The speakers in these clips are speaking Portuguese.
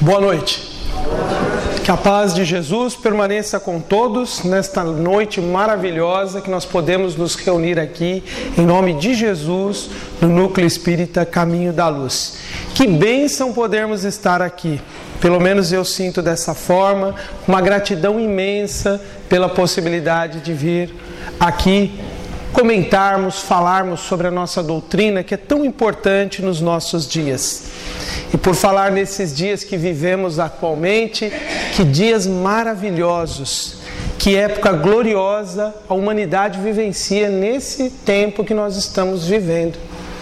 Boa noite. Que a paz de Jesus permaneça com todos nesta noite maravilhosa que nós podemos nos reunir aqui em nome de Jesus no Núcleo Espírita Caminho da Luz. Que bênção podermos estar aqui. Pelo menos eu sinto dessa forma, uma gratidão imensa pela possibilidade de vir aqui comentarmos, falarmos sobre a nossa doutrina que é tão importante nos nossos dias. E por falar nesses dias que vivemos atualmente, que dias maravilhosos, que época gloriosa a humanidade vivencia nesse tempo que nós estamos vivendo.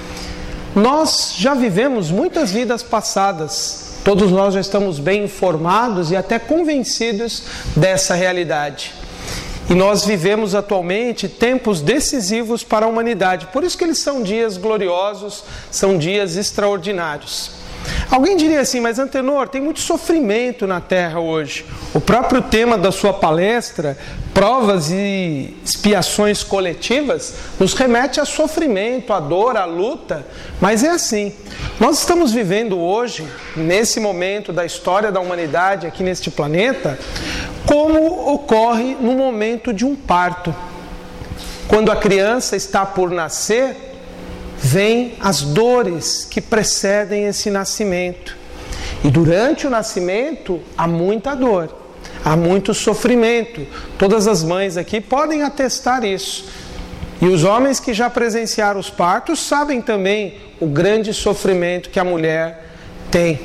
Nós já vivemos muitas vidas passadas, todos nós já estamos bem informados e até convencidos dessa realidade. E nós vivemos atualmente tempos decisivos para a humanidade, por isso que eles são dias gloriosos, são dias extraordinários. Alguém diria assim, mas Antenor, tem muito sofrimento na Terra hoje. O próprio tema da sua palestra, provas e expiações coletivas, nos remete a sofrimento, a dor, a luta. Mas é assim, nós estamos vivendo hoje, nesse momento da história da humanidade aqui neste planeta, como ocorre no momento de um parto. Quando a criança está por nascer, vêm as dores que precedem esse nascimento. E durante o nascimento há muita dor, há muito sofrimento. Todas as mães aqui podem atestar isso. E os homens que já presenciaram os partos sabem também o grande sofrimento que a mulher tem.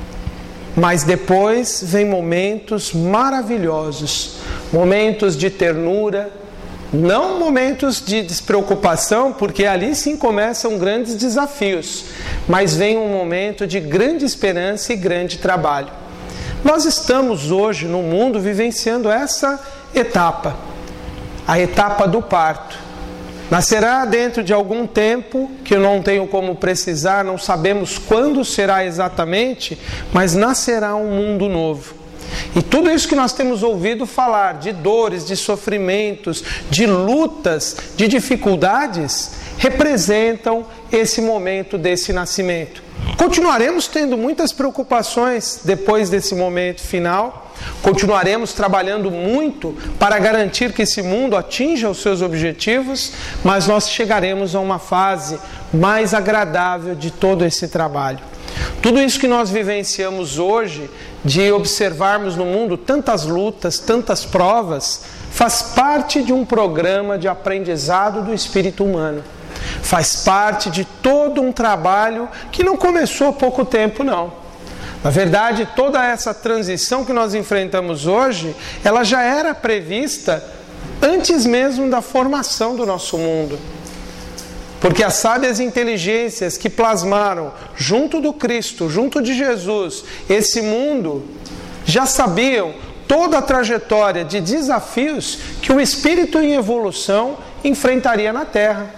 Mas depois vem momentos maravilhosos, momentos de ternura, não momentos de despreocupação, porque ali sim começam grandes desafios, mas vem um momento de grande esperança e grande trabalho. Nós estamos hoje no mundo vivenciando essa etapa, a etapa do parto. Nascerá dentro de algum tempo, que eu não tenho como precisar, não sabemos quando será exatamente, mas nascerá um mundo novo. E tudo isso que nós temos ouvido falar, de dores, de sofrimentos, de lutas, de dificuldades, representam esse momento desse nascimento. Continuaremos tendo muitas preocupações depois desse momento final, continuaremos trabalhando muito para garantir que esse mundo atinja os seus objetivos, mas nós chegaremos a uma fase mais agradável de todo esse trabalho. Tudo isso que nós vivenciamos hoje, de observarmos no mundo tantas lutas, tantas provas, faz parte de um programa de aprendizado do espírito humano. Faz parte de todo um trabalho que não começou há pouco tempo, não. Na verdade, toda essa transição que nós enfrentamos hoje, ela já era prevista antes mesmo da formação do nosso mundo. Porque as sábias inteligências que plasmaram junto do Cristo, junto de Jesus, esse mundo, já sabiam toda a trajetória de desafios que o espírito em evolução enfrentaria na Terra.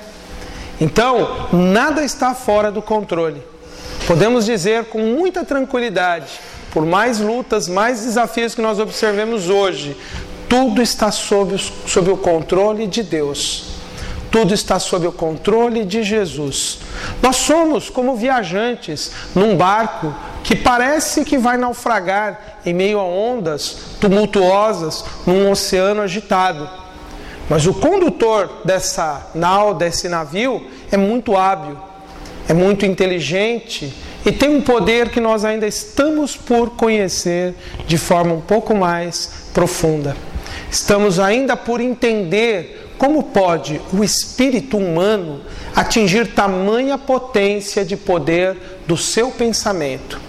Então, nada está fora do controle. Podemos dizer com muita tranquilidade, por mais lutas, mais desafios que nós observemos hoje, tudo está sob o controle de Deus. Tudo está sob o controle de Jesus. Nós somos como viajantes num barco que parece que vai naufragar em meio a ondas tumultuosas num oceano agitado. Mas o condutor dessa nau, desse navio, é muito hábil, é muito inteligente e tem um poder que nós ainda estamos por conhecer de forma um pouco mais profunda. Estamos ainda por entender como pode o espírito humano atingir tamanha potência de poder do seu pensamento.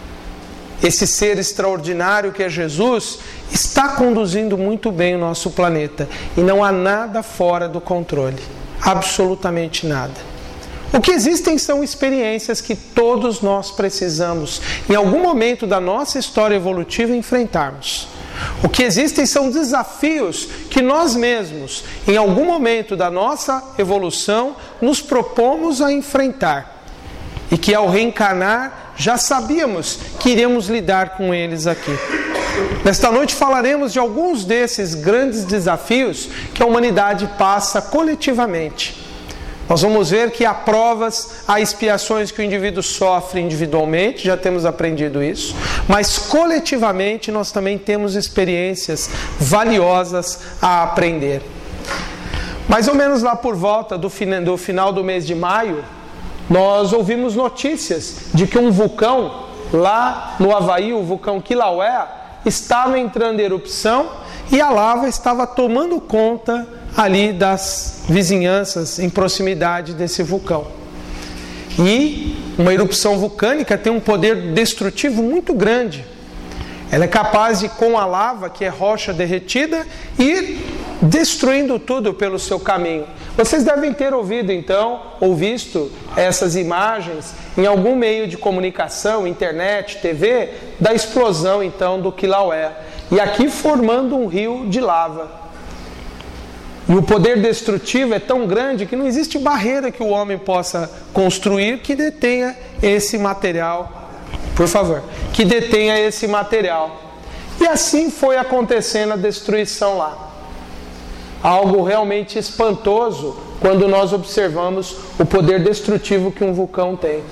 Esse ser extraordinário que é Jesus está conduzindo muito bem o nosso planeta e não há nada fora do controle, absolutamente nada. O que existem são experiências que todos nós precisamos, em algum momento da nossa história evolutiva, enfrentarmos. O que existem são desafios que nós mesmos, em algum momento da nossa evolução, nos propomos a enfrentar. E que ao reencarnar, já sabíamos que iremos lidar com eles aqui. Nesta noite falaremos de alguns desses grandes desafios que a humanidade passa coletivamente. Nós vamos ver que há provas, há expiações que o indivíduo sofre individualmente, já temos aprendido isso, mas coletivamente nós também temos experiências valiosas a aprender. Mais ou menos lá por volta do final do mês de maio, nós ouvimos notícias de que um vulcão lá no Havaí, o vulcão Kilauea, estava entrando em erupção e a lava estava tomando conta ali das vizinhanças em proximidade desse vulcão. E uma erupção vulcânica tem um poder destrutivo muito grande. Ela é capaz de, com a lava, que é rocha derretida, ir destruindo tudo pelo seu caminho. Vocês devem ter ouvido então, ou visto essas imagens em algum meio de comunicação, internet, TV, da explosão então do Kilauea. E aqui formando um rio de lava. E o poder destrutivo é tão grande que não existe barreira que o homem possa construir que detenha esse material. Por favor, que detenha esse material. E assim foi acontecendo a destruição lá. Algo realmente espantoso quando nós observamos o poder destrutivo que um vulcão tem.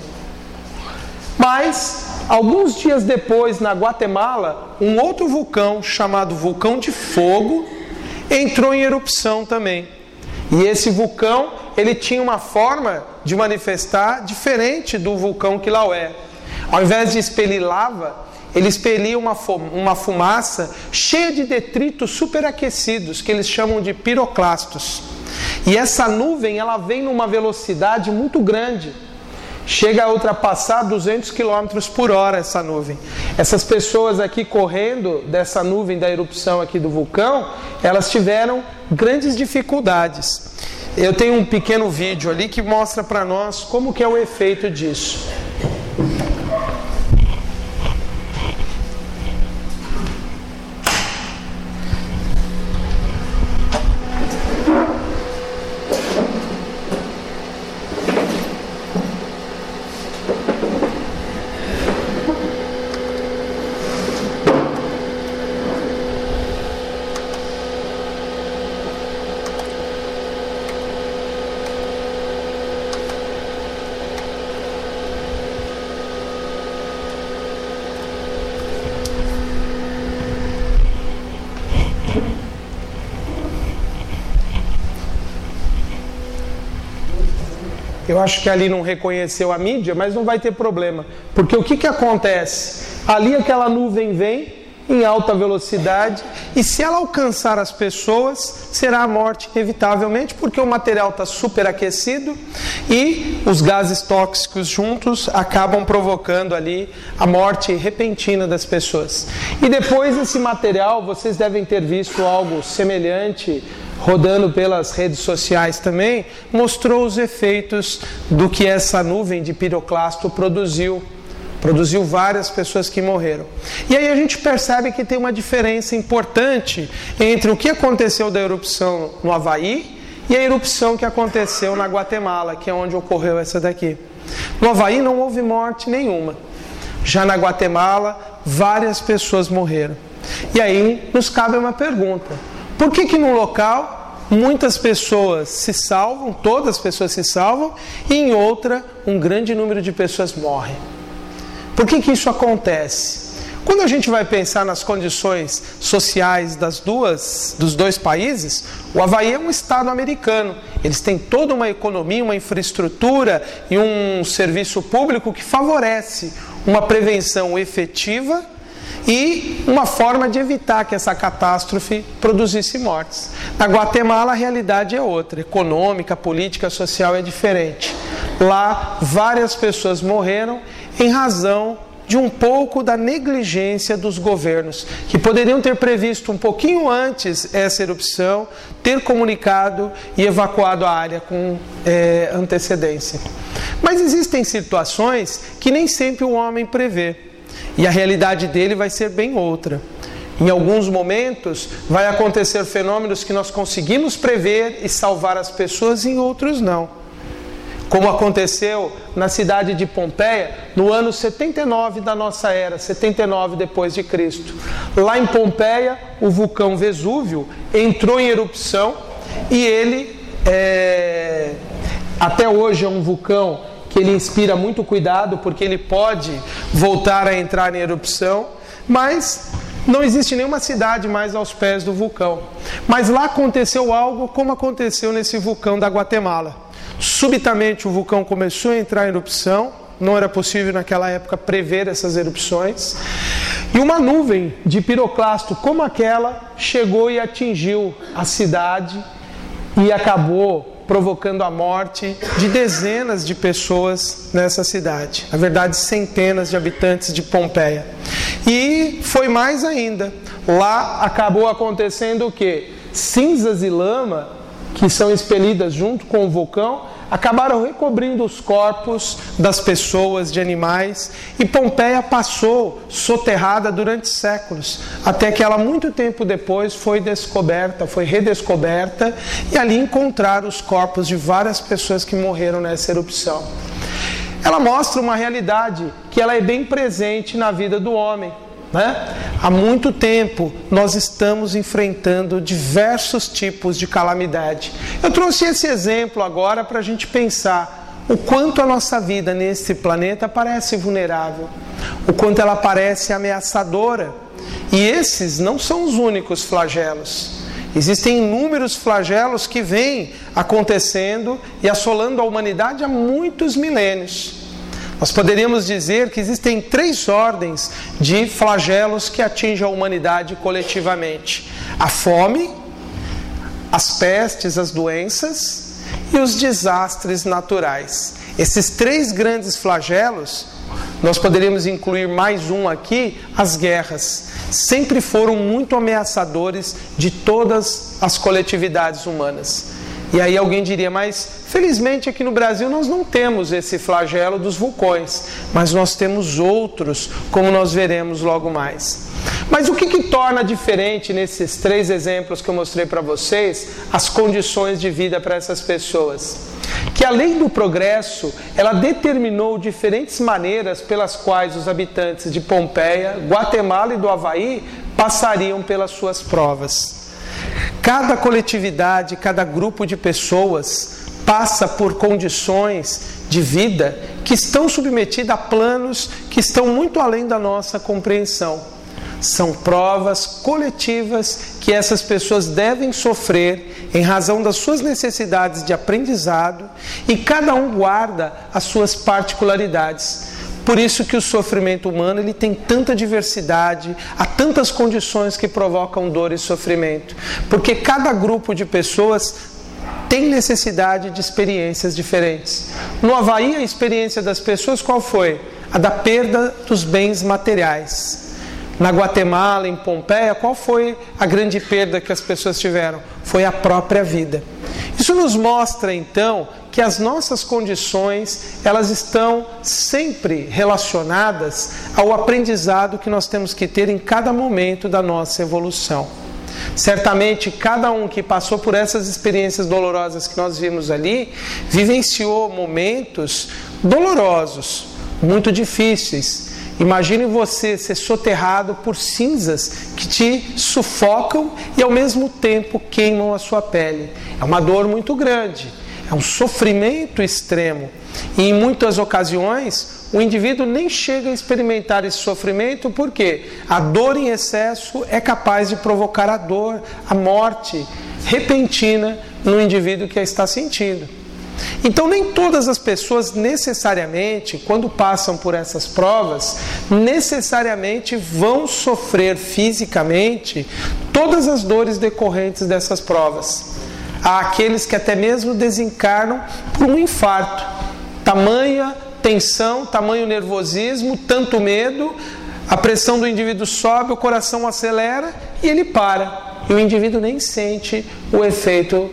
Mas, alguns dias depois, na Guatemala, um outro vulcão, chamado Vulcão de Fogo, entrou em erupção também. E esse vulcão, ele tinha uma forma de manifestar diferente do vulcão Kilauea. Ao invés de expelir lava, ele expelia uma fumaça cheia de detritos superaquecidos, que eles chamam de piroclastos. E essa nuvem, ela vem numa velocidade muito grande. Chega a ultrapassar 200 km por hora essa nuvem. Essas pessoas aqui correndo dessa nuvem da erupção aqui do vulcão, elas tiveram grandes dificuldades. Eu tenho um pequeno vídeo ali que mostra para nós como que é o efeito disso. Eu acho que ali não reconheceu a mídia, mas não vai ter problema. Porque o que acontece? Ali aquela nuvem vem em alta velocidade e se ela alcançar as pessoas, será a morte inevitavelmente, porque o material está superaquecido e os gases tóxicos juntos acabam provocando ali a morte repentina das pessoas. E depois esse material, vocês devem ter visto algo semelhante rodando pelas redes sociais também, mostrou os efeitos do que essa nuvem de piroclasto produziu várias pessoas que morreram. E aí a gente percebe que tem uma diferença importante entre o que aconteceu da erupção no Havaí e a erupção que aconteceu na Guatemala, que é onde ocorreu essa daqui. No Havaí não houve morte nenhuma. Já na Guatemala, várias pessoas morreram. E aí nos cabe uma pergunta. Por que no local muitas pessoas se salvam, todas as pessoas se salvam, e em outra um grande número de pessoas morrem? Por que isso acontece? Quando a gente vai pensar nas condições sociais dos dois países, o Havaí é um estado americano. Eles têm toda uma economia, uma infraestrutura e um serviço público que favorece uma prevenção efetiva e uma forma de evitar que essa catástrofe produzisse mortes. Na Guatemala a realidade é outra, econômica, política, social é diferente. Lá várias pessoas morreram em razão de um pouco da negligência dos governos, que poderiam ter previsto um pouquinho antes essa erupção, ter comunicado e evacuado a área com antecedência. Mas existem situações que nem sempre o homem prevê. E a realidade dele vai ser bem outra. Em alguns momentos vai acontecer fenômenos que nós conseguimos prever e salvar as pessoas, e em outros não. Como aconteceu na cidade de Pompeia, no ano 79 da nossa era, 79 depois de Cristo. Lá em Pompeia, o vulcão Vesúvio entrou em erupção e ele Até hoje é um vulcão que ele inspira muito cuidado, porque ele pode voltar a entrar em erupção, mas não existe nenhuma cidade mais aos pés do vulcão. Mas lá aconteceu algo como aconteceu nesse vulcão da Guatemala. Subitamente o vulcão começou a entrar em erupção, não era possível naquela época prever essas erupções, e uma nuvem de piroclasto como aquela chegou e atingiu a cidade e acabou provocando a morte de dezenas de pessoas nessa cidade. Na verdade, centenas de habitantes de Pompeia. E foi mais ainda. Lá acabou acontecendo o quê? Cinzas e lama, que são expelidas junto com o vulcão, acabaram recobrindo os corpos das pessoas, de animais, e Pompeia passou soterrada durante séculos, até que ela, muito tempo depois, foi redescoberta, e ali encontraram os corpos de várias pessoas que morreram nessa erupção. Ela mostra uma realidade que ela é bem presente na vida do homem. Há muito tempo nós estamos enfrentando diversos tipos de calamidade. Eu trouxe esse exemplo agora para a gente pensar o quanto a nossa vida nesse planeta parece vulnerável, o quanto ela parece ameaçadora. E esses não são os únicos flagelos. Existem inúmeros flagelos que vêm acontecendo e assolando a humanidade há muitos milênios. Nós poderíamos dizer que existem 3 ordens de flagelos que atingem a humanidade coletivamente: a fome, as pestes, as doenças e os desastres naturais. Esses 3 grandes flagelos, nós poderíamos incluir mais um aqui: as guerras. Sempre foram muito ameaçadores de todas as coletividades humanas. E aí alguém diria, mas felizmente aqui no Brasil nós não temos esse flagelo dos vulcões, mas nós temos outros, como nós veremos logo mais. Mas o que torna diferente nesses 3 exemplos que eu mostrei para vocês as condições de vida para essas pessoas? Que a lei do progresso, ela determinou diferentes maneiras pelas quais os habitantes de Pompeia, Guatemala e do Havaí passariam pelas suas provas. Cada coletividade, cada grupo de pessoas passa por condições de vida que estão submetidas a planos que estão muito além da nossa compreensão. São provas coletivas que essas pessoas devem sofrer em razão das suas necessidades de aprendizado, e cada um guarda as suas particularidades. Por isso que o sofrimento humano ele tem tanta diversidade, há tantas condições que provocam dor e sofrimento, porque cada grupo de pessoas tem necessidade de experiências diferentes. No Havaí, a experiência das pessoas qual foi? A da perda dos bens materiais. Na Guatemala, em Pompeia, qual foi a grande perda que as pessoas tiveram? Foi a própria vida. Isso nos mostra, então, que as nossas condições, elas estão sempre relacionadas ao aprendizado que nós temos que ter em cada momento da nossa evolução. Certamente, cada um que passou por essas experiências dolorosas que nós vimos ali, vivenciou momentos dolorosos, muito difíceis. Imagine você ser soterrado por cinzas que te sufocam e ao mesmo tempo queimam a sua pele. É uma dor muito grande, é um sofrimento extremo. E em muitas ocasiões o indivíduo nem chega a experimentar esse sofrimento, porque a dor em excesso é capaz de provocar a dor, a morte repentina no indivíduo que a está sentindo. Então nem todas as pessoas necessariamente, quando passam por essas provas, necessariamente vão sofrer fisicamente todas as dores decorrentes dessas provas. Há aqueles que até mesmo desencarnam por um infarto. Tamanha tensão, tamanho nervosismo, tanto medo, a pressão do indivíduo sobe, o coração acelera e ele para. E o indivíduo nem sente o efeito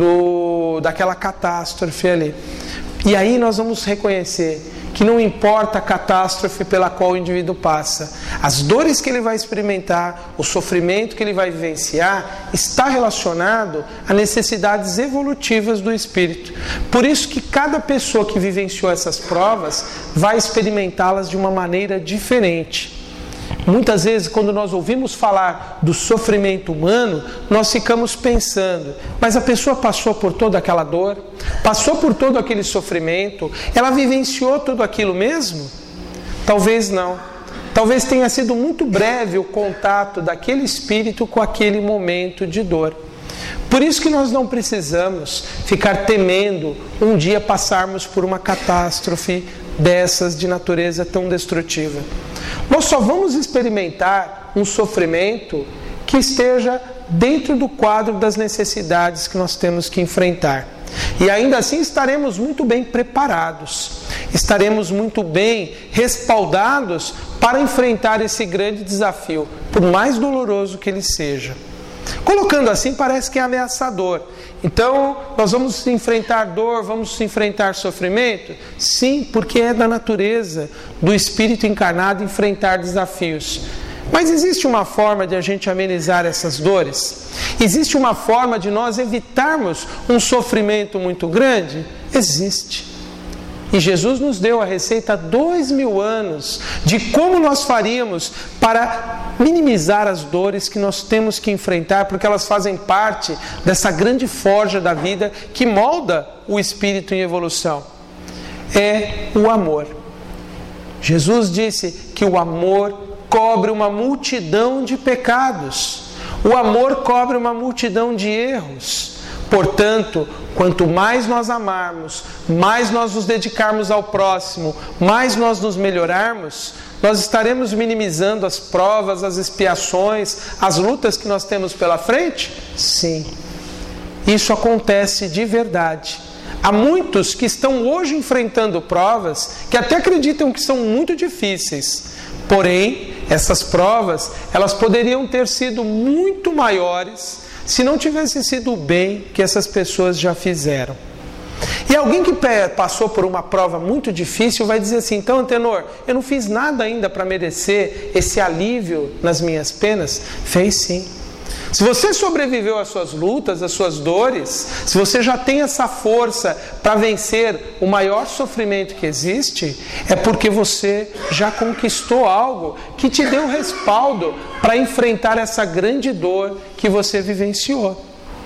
daquela catástrofe ali. E aí nós vamos reconhecer que não importa a catástrofe pela qual o indivíduo passa, as dores que ele vai experimentar, o sofrimento que ele vai vivenciar, está relacionado a necessidades evolutivas do espírito. Por isso que cada pessoa que vivenciou essas provas vai experimentá-las de uma maneira diferente. Muitas vezes, quando nós ouvimos falar do sofrimento humano, nós ficamos pensando, mas a pessoa passou por toda aquela dor, passou por todo aquele sofrimento, ela vivenciou tudo aquilo mesmo? Talvez não. Talvez tenha sido muito breve o contato daquele espírito com aquele momento de dor. Por isso que nós não precisamos ficar temendo um dia passarmos por uma catástrofe dessas de natureza tão destrutiva. Nós só vamos experimentar um sofrimento que esteja dentro do quadro das necessidades que nós temos que enfrentar. E ainda assim estaremos muito bem preparados, estaremos muito bem respaldados para enfrentar esse grande desafio, por mais doloroso que ele seja. Colocando assim, parece que é ameaçador. Então, nós vamos enfrentar dor, vamos enfrentar sofrimento? Sim, porque é da natureza do espírito encarnado enfrentar desafios. Mas existe uma forma de a gente amenizar essas dores? Existe uma forma de nós evitarmos um sofrimento muito grande? Existe. E Jesus nos deu a receita há 2000 anos de como nós faríamos para minimizar as dores que nós temos que enfrentar, porque elas fazem parte dessa grande forja da vida que molda o espírito em evolução. É o amor. Jesus disse que o amor cobre uma multidão de pecados. O amor cobre uma multidão de erros. Portanto, quanto mais nós amarmos, mais nós nos dedicarmos ao próximo, mais nós nos melhorarmos, nós estaremos minimizando as provas, as expiações, as lutas que nós temos pela frente? Sim. Isso acontece de verdade. Há muitos que estão hoje enfrentando provas que até acreditam que são muito difíceis. Porém, essas provas, elas poderiam ter sido muito maiores se não tivesse sido o bem que essas pessoas já fizeram. E alguém que passou por uma prova muito difícil vai dizer assim: então, Antenor, eu não fiz nada ainda para merecer esse alívio nas minhas penas? Fez sim. Se você sobreviveu às suas lutas, às suas dores, se você já tem essa força para vencer o maior sofrimento que existe, é porque você já conquistou algo que te deu respaldo para enfrentar essa grande dor que você vivenciou.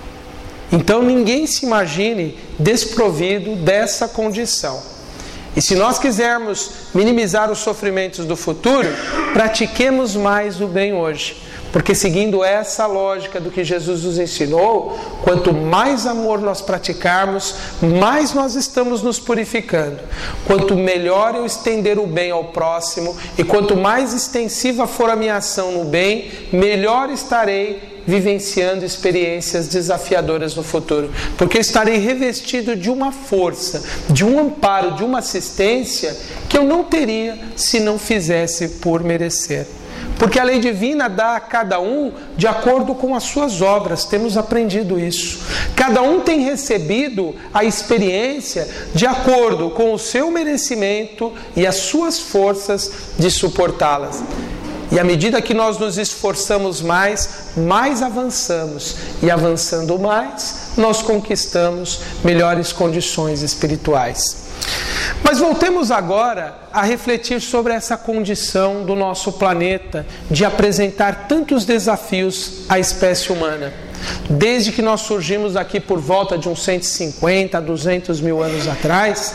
Então ninguém se imagine desprovido dessa condição. E se nós quisermos minimizar os sofrimentos do futuro, pratiquemos mais o bem hoje. Porque seguindo essa lógica do que Jesus nos ensinou, quanto mais amor nós praticarmos, mais nós estamos nos purificando. Quanto melhor eu estender o bem ao próximo e quanto mais extensiva for a minha ação no bem, melhor estarei vivenciando experiências desafiadoras no futuro. Porque eu estarei revestido de uma força, de um amparo, de uma assistência que eu não teria se não fizesse por merecer. Porque a lei divina dá a cada um de acordo com as suas obras, temos aprendido isso. Cada um tem recebido a experiência de acordo com o seu merecimento e as suas forças de suportá-las. E à medida que nós nos esforçamos mais, mais avançamos. E avançando mais, nós conquistamos melhores condições espirituais. Mas voltemos agora a refletir sobre essa condição do nosso planeta de apresentar tantos desafios à espécie humana. Desde que nós surgimos aqui por volta de uns 150 a 200 mil anos atrás,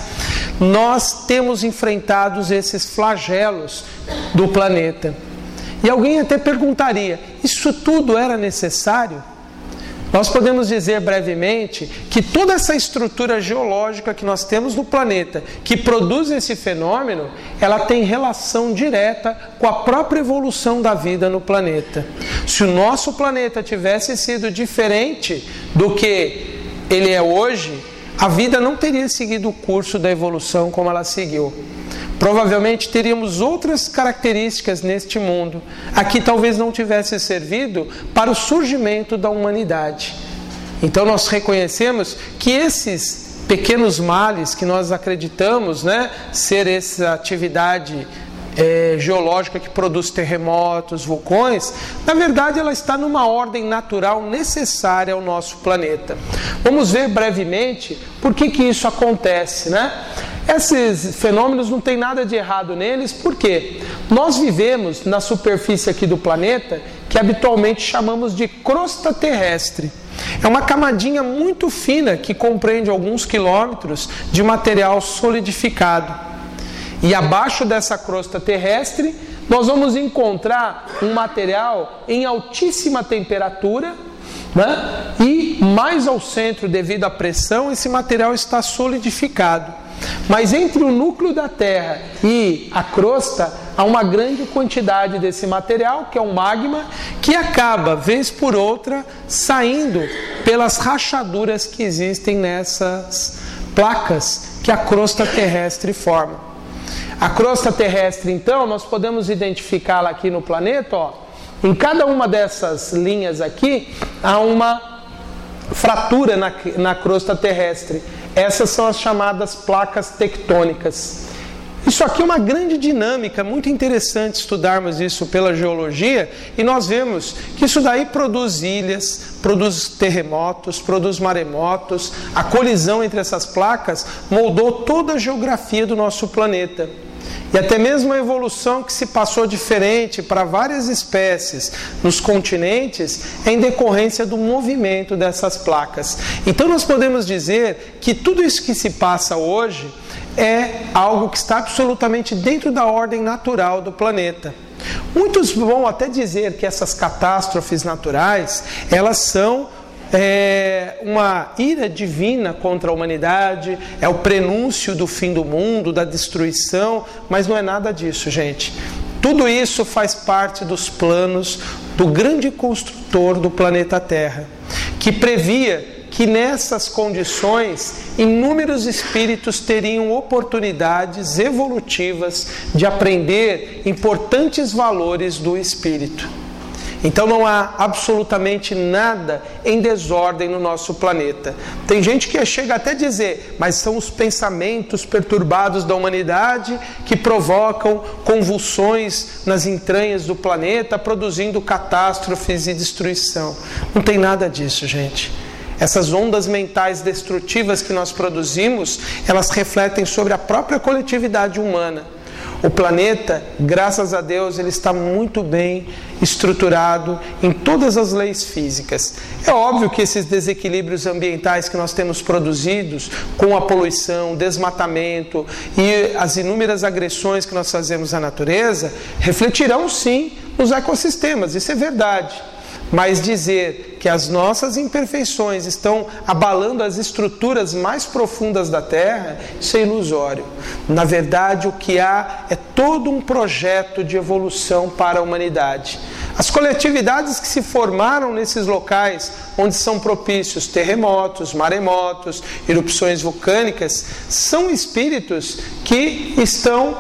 nós temos enfrentado esses flagelos do planeta. E alguém até perguntaria, isso tudo era necessário? Nós podemos dizer brevemente que toda essa estrutura geológica que nós temos no planeta, que produz esse fenômeno, ela tem relação direta com a própria evolução da vida no planeta. Se o nosso planeta tivesse sido diferente do que ele é hoje, a vida não teria seguido o curso da evolução como ela seguiu. Provavelmente teríamos outras características neste mundo, a que talvez não tivesse servido para o surgimento da humanidade. Então nós reconhecemos que esses pequenos males que nós acreditamos, ser essa atividade geológica que produz terremotos, vulcões, na verdade ela está numa ordem natural necessária ao nosso planeta. Vamos ver brevemente por que isso acontece, Esses fenômenos não tem nada de errado neles, porque nós vivemos na superfície aqui do planeta que habitualmente chamamos de crosta terrestre. É uma camadinha muito fina que compreende alguns quilômetros de material solidificado. E abaixo dessa crosta terrestre, nós vamos encontrar um material em altíssima temperatura, né? E mais ao centro, devido à pressão, esse material está solidificado. Mas entre o núcleo da Terra e a crosta, há uma grande quantidade desse material, que é o magma, que acaba, vez por outra, saindo pelas rachaduras que existem nessas placas que a crosta terrestre forma. A crosta terrestre, então, nós podemos identificá-la aqui no planeta, ó. Em cada uma dessas linhas aqui, há uma fratura na crosta terrestre. Essas são as chamadas placas tectônicas. Isso aqui é uma grande dinâmica, muito interessante estudarmos isso pela geologia, e nós vemos que isso daí produz ilhas, produz terremotos, produz maremotos. A colisão entre essas placas moldou toda a geografia do nosso planeta. E até mesmo a evolução que se passou diferente para várias espécies nos continentes é em decorrência do movimento dessas placas. Então nós podemos dizer que tudo isso que se passa hoje é algo que está absolutamente dentro da ordem natural do planeta. Muitos vão até dizer que essas catástrofes naturais, elas são uma ira divina contra a humanidade, é o prenúncio do fim do mundo, da destruição, mas não é nada disso, gente. Tudo isso faz parte dos planos do grande construtor do planeta Terra, que previa que nessas condições inúmeros espíritos teriam oportunidades evolutivas de aprender importantes valores do espírito. Então não há absolutamente nada em desordem no nosso planeta. Tem gente que chega até a dizer, mas são os pensamentos perturbados da humanidade que provocam convulsões nas entranhas do planeta, produzindo catástrofes e destruição. Não tem nada disso, gente. Essas ondas mentais destrutivas que nós produzimos, elas refletem sobre a própria coletividade humana. O planeta, graças a Deus, ele está muito bem estruturado em todas as leis físicas. É óbvio que esses desequilíbrios ambientais que nós temos produzidos, com a poluição, desmatamento e as inúmeras agressões que nós fazemos à natureza, refletirão sim nos ecossistemas, isso é verdade. Mas dizer que as nossas imperfeições estão abalando as estruturas mais profundas da Terra, isso é ilusório. Na verdade, o que há é todo um projeto de evolução para a humanidade. As coletividades que se formaram nesses locais, onde são propícios terremotos, maremotos, erupções vulcânicas, são espíritos que estão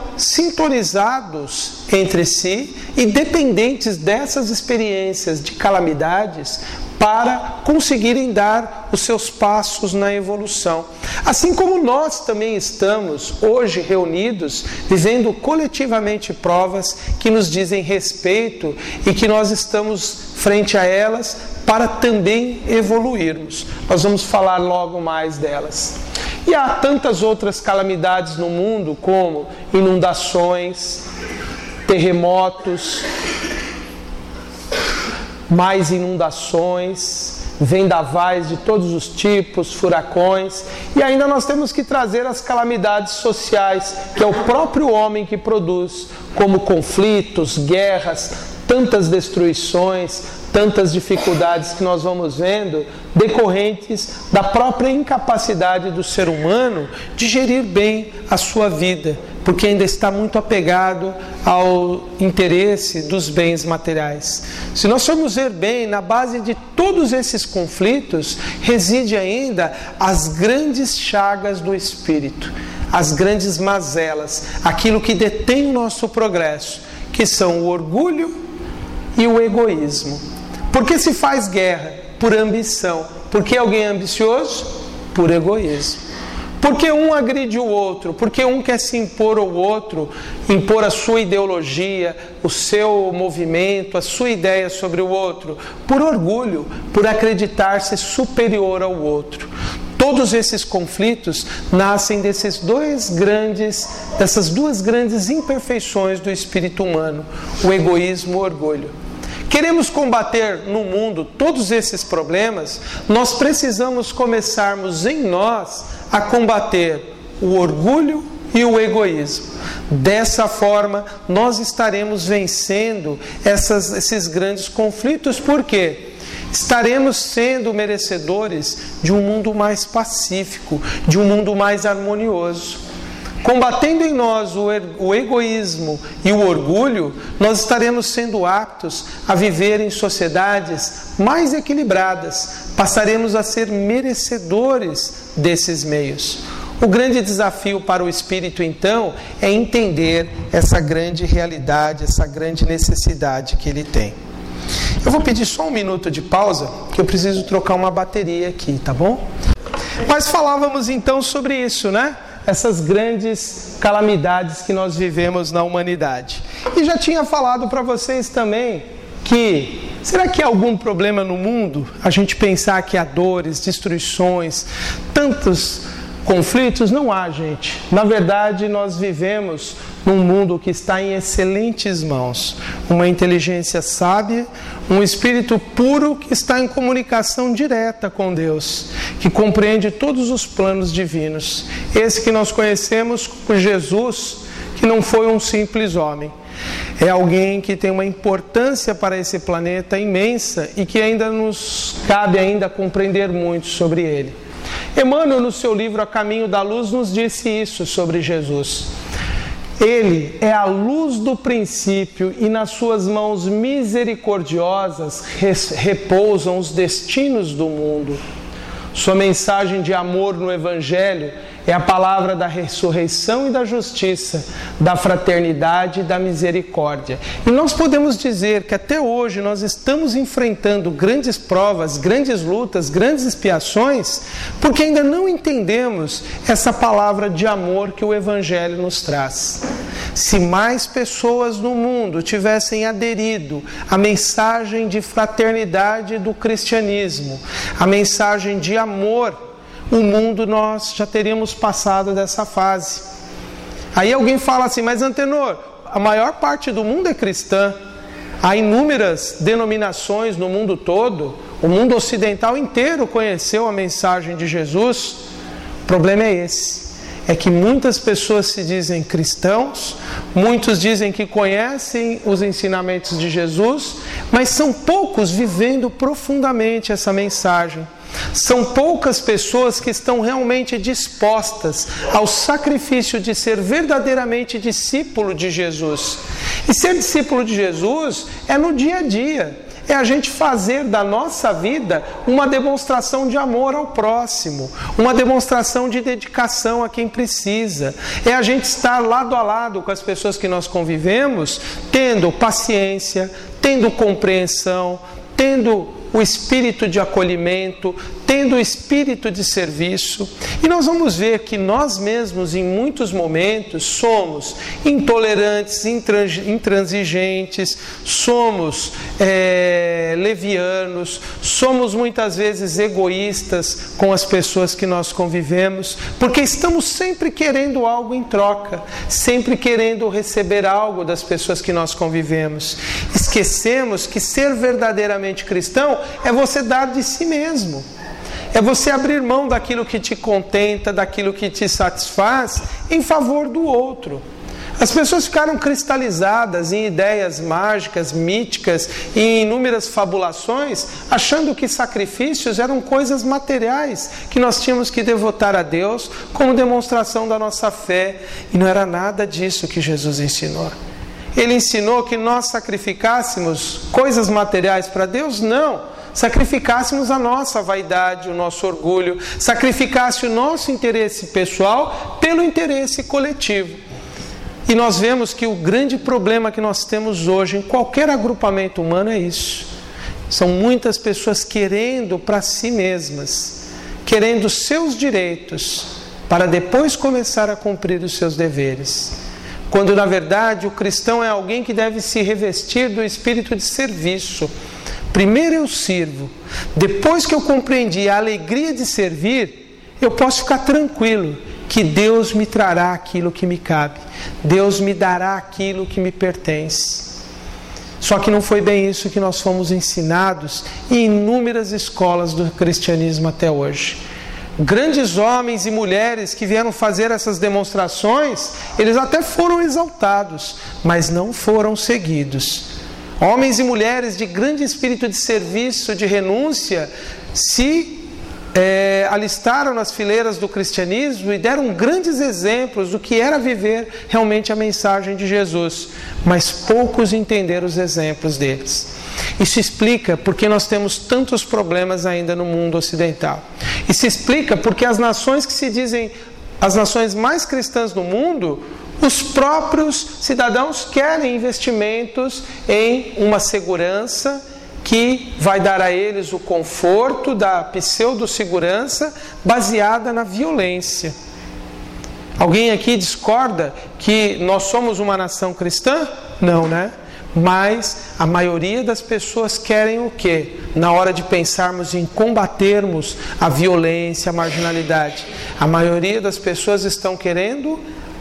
sintonizados entre si e dependentes dessas experiências de calamidades para conseguirem dar os seus passos na evolução. Assim como nós também estamos hoje reunidos, vivendo coletivamente provas que nos dizem respeito e que nós estamos frente a elas para também evoluirmos. Nós vamos falar logo mais delas. E há tantas outras calamidades no mundo, como inundações, terremotos, mais inundações, vendavais de todos os tipos, furacões, e ainda nós temos que trazer as calamidades sociais, que é o próprio homem que produz, como conflitos, guerras, tantas destruições, tantas dificuldades que nós vamos vendo, decorrentes da própria incapacidade do ser humano de gerir bem a sua vida, porque ainda está muito apegado ao interesse dos bens materiais. Se nós formos ver bem, na base de todos esses conflitos, reside ainda as grandes chagas do espírito, as grandes mazelas, aquilo que detém o nosso progresso, que são o orgulho e o egoísmo. Por que se faz guerra? Por ambição. Por que alguém é ambicioso? Por egoísmo. Por que um agride o outro? Porque um quer se impor ao outro, impor a sua ideologia, o seu movimento, a sua ideia sobre o outro? Por orgulho, por acreditar-se superior ao outro. Todos esses conflitos nascem dessas duas grandes imperfeições do espírito humano, o egoísmo e o orgulho. Queremos combater no mundo todos esses problemas, nós precisamos começarmos em nós a combater o orgulho e o egoísmo. Dessa forma, nós estaremos vencendo esses grandes conflitos. Por quê? Estaremos sendo merecedores de um mundo mais pacífico, de um mundo mais harmonioso. Combatendo em nós o egoísmo e o orgulho, nós estaremos sendo aptos a viver em sociedades mais equilibradas. Passaremos a ser merecedores desses meios. O grande desafio para o espírito, então, é entender essa grande realidade, essa grande necessidade que ele tem. Eu vou pedir só um minuto de pausa, que eu preciso trocar uma bateria aqui, tá bom? Mas falávamos então sobre isso, né? Essas grandes calamidades que nós vivemos na humanidade. E já tinha falado para vocês também que, será que há algum problema no mundo? A gente pensar que há dores, destruições, tantos conflitos? Não há, gente. Na verdade, nós vivemos num mundo que está em excelentes mãos. Uma inteligência sábia, um espírito puro que está em comunicação direta com Deus, que compreende todos os planos divinos. Esse que nós conhecemos por Jesus, que não foi um simples homem. É alguém que tem uma importância para esse planeta imensa e que ainda nos cabe compreender muito sobre ele. Emmanuel, no seu livro A Caminho da Luz, nos disse isso sobre Jesus. Ele é a luz do princípio e nas suas mãos misericordiosas repousam os destinos do mundo. Sua mensagem de amor no Evangelho é a palavra da ressurreição e da justiça, da fraternidade e da misericórdia. E nós podemos dizer que até hoje nós estamos enfrentando grandes provas, grandes lutas, grandes expiações, porque ainda não entendemos essa palavra de amor que o Evangelho nos traz. Se mais pessoas no mundo tivessem aderido à mensagem de fraternidade do cristianismo, à mensagem de amor, o mundo nós já teríamos passado dessa fase. Aí alguém fala assim, mas Antenor, a maior parte do mundo é cristã. Há inúmeras denominações no mundo todo, o mundo ocidental inteiro conheceu a mensagem de Jesus. O problema é esse. É que muitas pessoas se dizem cristãos, muitos dizem que conhecem os ensinamentos de Jesus, mas são poucos vivendo profundamente essa mensagem. São poucas pessoas que estão realmente dispostas ao sacrifício de ser verdadeiramente discípulo de Jesus. E ser discípulo de Jesus é no dia a dia. É a gente fazer da nossa vida uma demonstração de amor ao próximo, uma demonstração de dedicação a quem precisa. É a gente estar lado a lado com as pessoas que nós convivemos, tendo paciência, tendo compreensão, tendo o espírito de acolhimento, tendo o espírito de serviço. E nós vamos ver que nós mesmos, em muitos momentos, somos intolerantes, intransigentes, somos levianos, somos muitas vezes egoístas com as pessoas que nós convivemos, porque estamos sempre querendo algo em troca, sempre querendo receber algo das pessoas que nós convivemos. Esquecemos que ser verdadeiramente cristão é você dar de si mesmo. É você abrir mão daquilo que te contenta, daquilo que te satisfaz, em favor do outro. As pessoas ficaram cristalizadas em ideias mágicas, míticas e em inúmeras fabulações, achando que sacrifícios eram coisas materiais, que nós tínhamos que devotar a Deus como demonstração da nossa fé. E não era nada disso que Jesus ensinou. Ele ensinou que nós sacrificássemos coisas materiais para Deus? Não. Sacrificássemos a nossa vaidade, o nosso orgulho, sacrificasse o nosso interesse pessoal pelo interesse coletivo. E nós vemos que o grande problema que nós temos hoje em qualquer agrupamento humano é isso. São muitas pessoas querendo para si mesmas, querendo seus direitos, para depois começar a cumprir os seus deveres. Quando na verdade o cristão é alguém que deve se revestir do espírito de serviço. Primeiro eu sirvo, depois que eu compreendi a alegria de servir, eu posso ficar tranquilo que Deus me trará aquilo que me cabe. Deus me dará aquilo que me pertence. Só que não foi bem isso que nós fomos ensinados em inúmeras escolas do cristianismo até hoje. Grandes homens e mulheres que vieram fazer essas demonstrações, eles até foram exaltados, mas não foram seguidos. Homens e mulheres de grande espírito de serviço, de renúncia, se alistaram nas fileiras do cristianismo e deram grandes exemplos do que era viver realmente a mensagem de Jesus, mas poucos entenderam os exemplos deles. Isso explica porque nós temos tantos problemas ainda no mundo ocidental. Isso explica porque as nações que se dizem as nações mais cristãs do mundo, os próprios cidadãos querem investimentos em uma segurança que vai dar a eles o conforto da pseudo-segurança baseada na violência. Alguém aqui discorda que nós somos uma nação cristã? Não, né? Mas a maioria das pessoas querem o quê? Na hora de pensarmos em combatermos a violência, a marginalidade, a maioria das pessoas estão querendo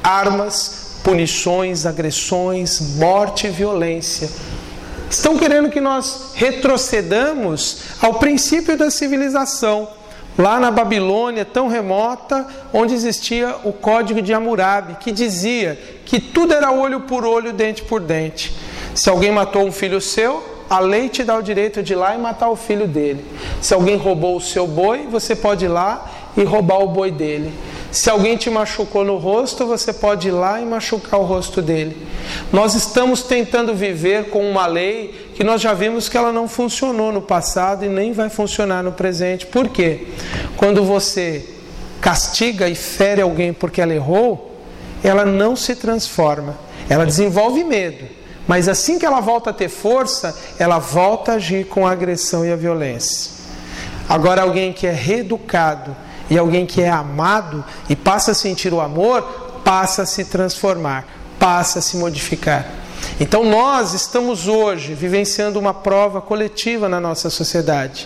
armas, punições, agressões, morte e violência. Estão querendo que nós retrocedamos ao princípio da civilização, lá na Babilônia, tão remota, onde existia o Código de Hammurabi, que dizia que tudo era olho por olho, dente por dente. Se alguém matou um filho seu, a lei te dá o direito de ir lá e matar o filho dele. Se alguém roubou o seu boi, você pode ir lá e roubar o boi dele. Se alguém te machucou no rosto, você pode ir lá e machucar o rosto dele. Nós estamos tentando viver com uma lei que nós já vimos que ela não funcionou no passado e nem vai funcionar no presente. Por quê? Quando você castiga e fere alguém porque ela errou, ela não se transforma. Ela desenvolve medo. Mas assim que ela volta a ter força, ela volta a agir com a agressão e a violência. Agora, alguém que é reeducado e alguém que é amado e passa a sentir o amor, passa a se transformar, passa a se modificar. Então nós estamos hoje vivenciando uma prova coletiva na nossa sociedade.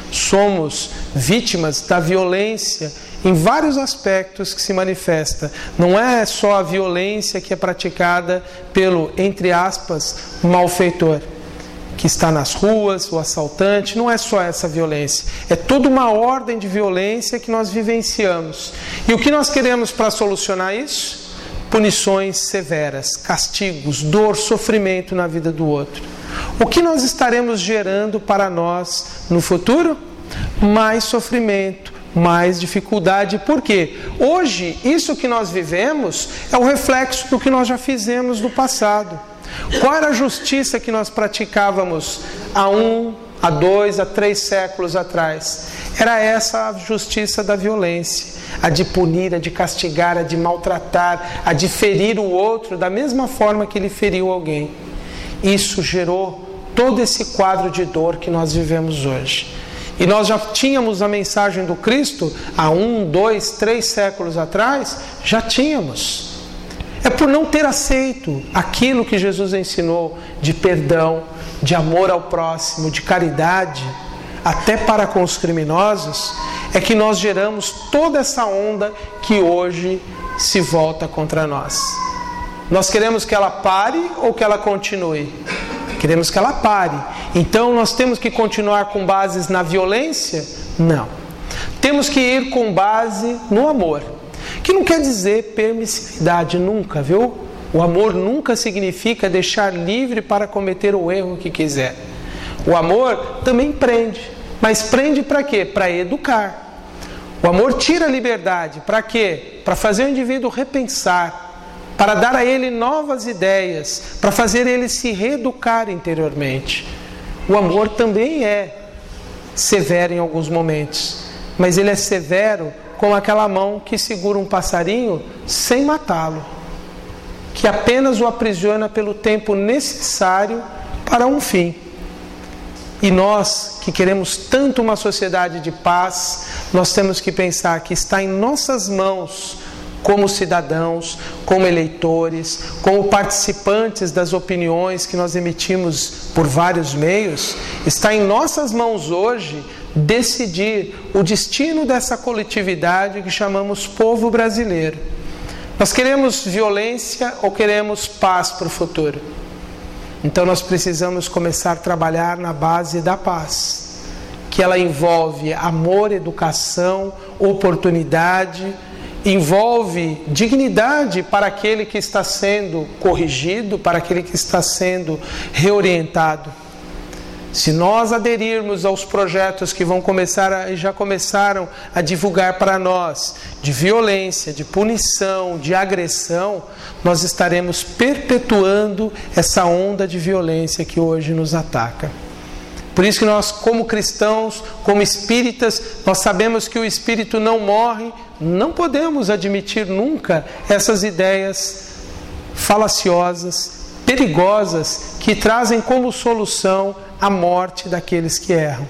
Somos vítimas da violência em vários aspectos que se manifesta. Não é só a violência que é praticada pelo, entre aspas, malfeitor, que está nas ruas, o assaltante. Não é só essa violência, é toda uma ordem de violência que nós vivenciamos. E o que nós queremos para solucionar isso? Punições severas, castigos, dor, sofrimento na vida do outro. O que nós estaremos gerando para nós no futuro? Mais sofrimento, mais dificuldade. Por quê? Hoje, isso que nós vivemos é o reflexo do que nós já fizemos no passado. Qual era a justiça que nós praticávamos há 1, há 2, há 3 séculos atrás? Era essa a justiça da violência, a de punir, a de castigar, a de maltratar, a de ferir o outro da mesma forma que ele feriu alguém. Isso gerou todo esse quadro de dor que nós vivemos hoje. E nós já tínhamos a mensagem do Cristo há 1, 2, 3 séculos atrás, já tínhamos. É por não ter aceito aquilo que Jesus ensinou de perdão, de amor ao próximo, de caridade, até para com os criminosos, é que nós geramos toda essa onda que hoje se volta contra nós. Nós queremos que ela pare ou que ela continue? Queremos que ela pare. Então nós temos que continuar com bases na violência? Não. Temos que ir com base no amor. Que não quer dizer permissividade nunca, viu? O amor nunca significa deixar livre para cometer o erro que quiser. O amor também prende. Mas prende para quê? Para educar. O amor tira a liberdade. Para quê? Para fazer o indivíduo repensar. Para dar a ele novas ideias. Para fazer ele se reeducar interiormente. O amor também é severo em alguns momentos. Mas ele é severo com aquela mão que segura um passarinho sem matá-lo, que apenas o aprisiona pelo tempo necessário para um fim. E nós, que queremos tanto uma sociedade de paz, nós temos que pensar que está em nossas mãos, como cidadãos, como eleitores, como participantes das opiniões que nós emitimos por vários meios, está em nossas mãos hoje decidir o destino dessa coletividade que chamamos povo brasileiro. Nós queremos violência ou queremos paz para o futuro? Então nós precisamos começar a trabalhar na base da paz, que ela envolve amor, educação, oportunidade, envolve dignidade para aquele que está sendo corrigido, para aquele que está sendo reorientado. Se nós aderirmos aos projetos que já começaram a divulgar para nós, de violência, de punição, de agressão, nós estaremos perpetuando essa onda de violência que hoje nos ataca. Por isso que nós, como cristãos, como espíritas, nós sabemos que o espírito não morre, não podemos admitir nunca essas ideias falaciosas, perigosas, que trazem como solução a morte daqueles que erram.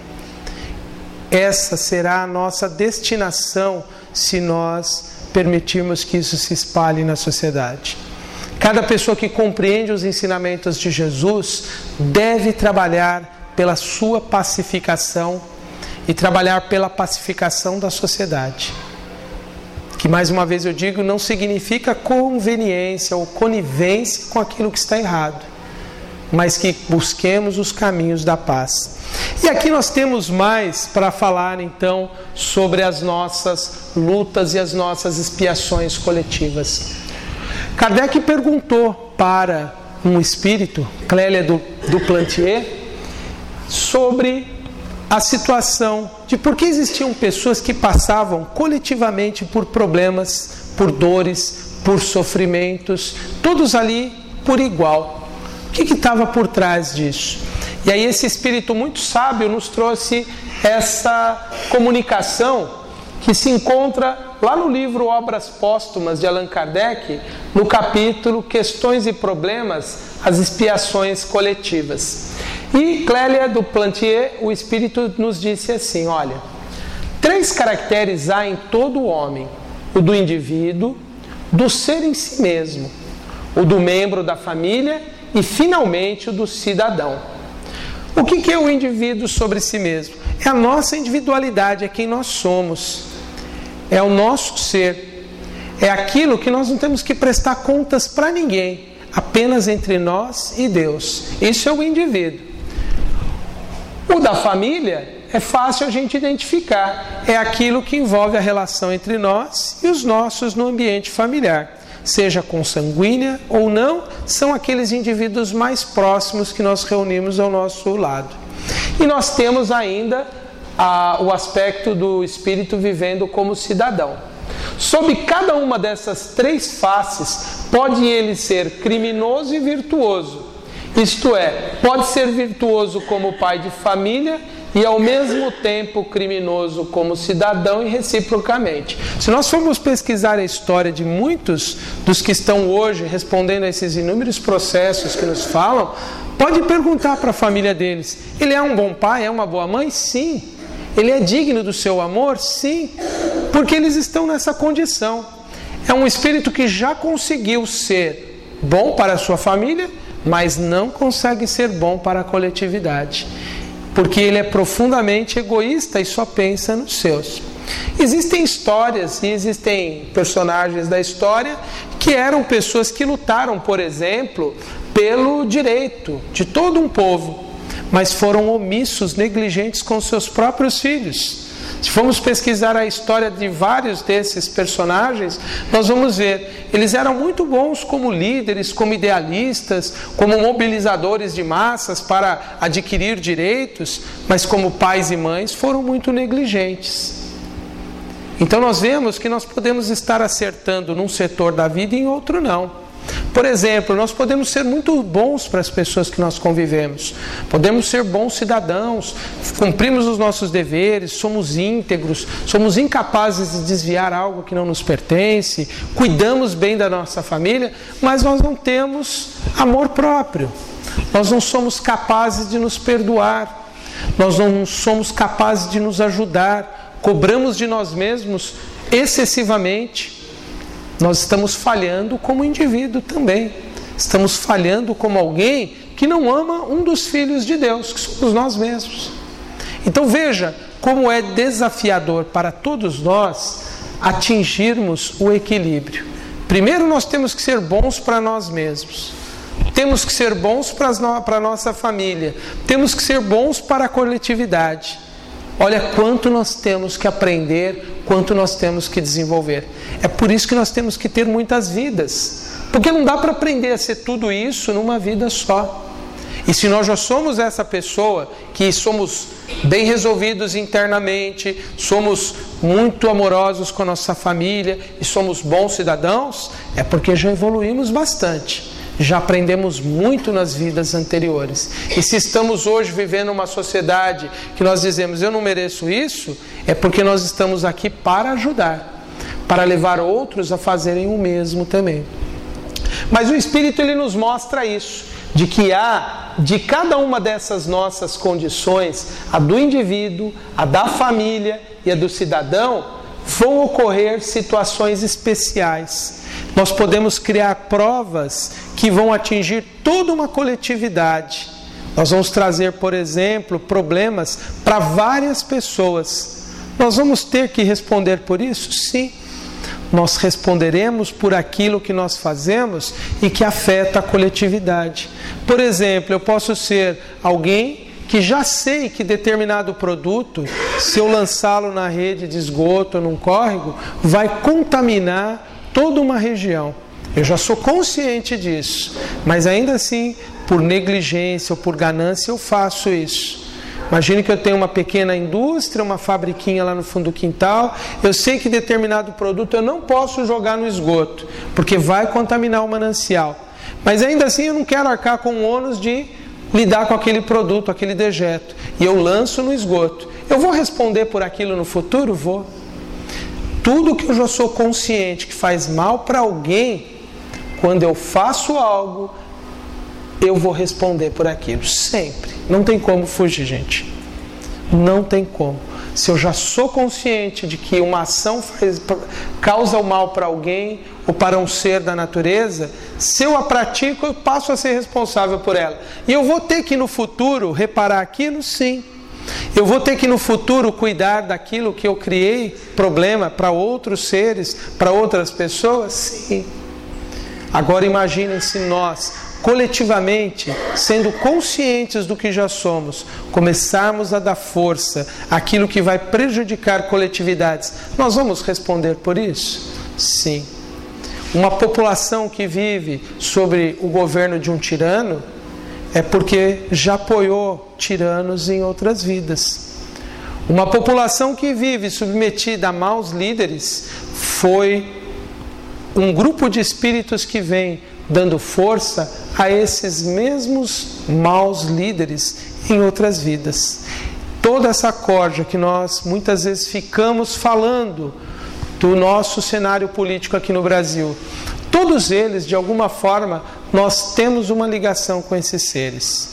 Essa será a nossa destinação se nós permitirmos que isso se espalhe na sociedade. Cada pessoa que compreende os ensinamentos de Jesus deve trabalhar pela sua pacificação e trabalhar pela pacificação da sociedade. Que, mais uma vez eu digo, não significa conveniência ou conivência com aquilo que está errado, mas que busquemos os caminhos da paz. E aqui nós temos mais para falar então sobre as nossas lutas e as nossas expiações coletivas. Kardec perguntou para um espírito, Clélia do Plantier, sobre a situação de por que existiam pessoas que passavam coletivamente por problemas, por dores, por sofrimentos, todos ali por igual. O que estava por trás disso? E aí esse espírito muito sábio nos trouxe essa comunicação que se encontra lá no livro Obras Póstumas de Allan Kardec, no capítulo Questões e Problemas, as expiações coletivas. E Clélia do Plantier, o Espírito nos disse assim, olha, 3 caracteres há em todo homem, o do indivíduo, do ser em si mesmo, o do membro da família e finalmente o do cidadão. O que é o indivíduo sobre si mesmo? É a nossa individualidade, é quem nós somos, é o nosso ser, é aquilo que nós não temos que prestar contas para ninguém, apenas entre nós e Deus. Isso é o indivíduo. O da família é fácil a gente identificar, é aquilo que envolve a relação entre nós e os nossos no ambiente familiar, seja consanguínea ou não, são aqueles indivíduos mais próximos que nós reunimos ao nosso lado. E nós temos ainda o aspecto do espírito vivendo como cidadão. Sob cada uma dessas 3 faces, pode ele ser criminoso e virtuoso. Isto é, pode ser virtuoso como pai de família e ao mesmo tempo criminoso como cidadão e reciprocamente. Se nós formos pesquisar a história de muitos dos que estão hoje respondendo a esses inúmeros processos que nos falam, pode perguntar para a família deles, ele é um bom pai, é uma boa mãe? Sim. Ele é digno do seu amor? Sim. Porque eles estão nessa condição. É um espírito que já conseguiu ser bom para a sua família, mas não consegue ser bom para a coletividade, porque ele é profundamente egoísta e só pensa nos seus. Existem histórias e existem personagens da história que eram pessoas que lutaram, por exemplo, pelo direito de todo um povo, mas foram omissos, negligentes com seus próprios filhos. Se formos pesquisar a história de vários desses personagens, nós vamos ver, eles eram muito bons como líderes, como idealistas, como mobilizadores de massas para adquirir direitos, mas como pais e mães foram muito negligentes. Então nós vemos que nós podemos estar acertando num setor da vida e em outro não. Por exemplo, nós podemos ser muito bons para as pessoas que nós convivemos, podemos ser bons cidadãos, cumprimos os nossos deveres, somos íntegros, somos incapazes de desviar algo que não nos pertence, cuidamos bem da nossa família, mas nós não temos amor próprio, nós não somos capazes de nos perdoar, nós não somos capazes de nos ajudar, cobramos de nós mesmos excessivamente. Nós estamos falhando como indivíduo também. Estamos falhando como alguém que não ama um dos filhos de Deus, que somos nós mesmos. Então veja, como é desafiador para todos nós atingirmos o equilíbrio. Primeiro, nós temos que ser bons para nós mesmos. Temos que ser bons para a nossa família. Temos que ser bons para a coletividade. Olha quanto nós temos que aprender, quanto nós temos que desenvolver. É por isso que nós temos que ter muitas vidas. Porque não dá para aprender a ser tudo isso numa vida só. E se nós já somos essa pessoa, que somos bem resolvidos internamente, somos muito amorosos com a nossa família e somos bons cidadãos, é porque já evoluímos bastante. Já aprendemos muito nas vidas anteriores. E se estamos hoje vivendo uma sociedade que nós dizemos, eu não mereço isso, é porque nós estamos aqui para ajudar, para levar outros a fazerem o mesmo também. Mas o Espírito, ele nos mostra isso, de que há, de cada uma dessas nossas condições, a do indivíduo, a da família e a do cidadão, vão ocorrer situações especiais. Nós podemos criar provas que vão atingir toda uma coletividade. Nós vamos trazer, por exemplo, problemas para várias pessoas. Nós vamos ter que responder por isso? Sim. Nós responderemos por aquilo que nós fazemos e que afeta a coletividade. Por exemplo, eu posso ser alguém que já sei que determinado produto, se eu lançá-lo na rede de esgoto ou num córrego, vai contaminar toda uma região. Eu já sou consciente disso, mas ainda assim, por negligência ou por ganância, eu faço isso. Imagine que eu tenho uma pequena indústria, uma fabriquinha lá no fundo do quintal, eu sei que determinado produto eu não posso jogar no esgoto, porque vai contaminar o manancial. Mas ainda assim eu não quero arcar com o ônus de lidar com aquele produto, aquele dejeto, e eu lanço no esgoto. Eu vou responder por aquilo no futuro? Vou. Tudo que eu já sou consciente que faz mal para alguém, quando eu faço algo, eu vou responder por aquilo, sempre. Não tem como fugir, gente. Não tem como. Se eu já sou consciente de que uma ação causa o mal para alguém ou para um ser da natureza, se eu a pratico, eu passo a ser responsável por ela. E eu vou ter que no futuro reparar aquilo? Sim. Eu vou ter que no futuro cuidar daquilo que eu criei problema para outros seres, para outras pessoas? Sim. Agora imaginem se nós, coletivamente, sendo conscientes do que já somos, começarmos a dar força àquilo que vai prejudicar coletividades, nós vamos responder por isso? Sim. Uma população que vive sobre o governo de um tirano é porque já apoiou tiranos em outras vidas. Uma população que vive submetida a maus líderes foi um grupo de espíritos que vem dando força a esses mesmos maus líderes em outras vidas. Toda essa corja que nós muitas vezes ficamos falando do nosso cenário político aqui no Brasil, todos eles, de alguma forma, nós temos uma ligação com esses seres.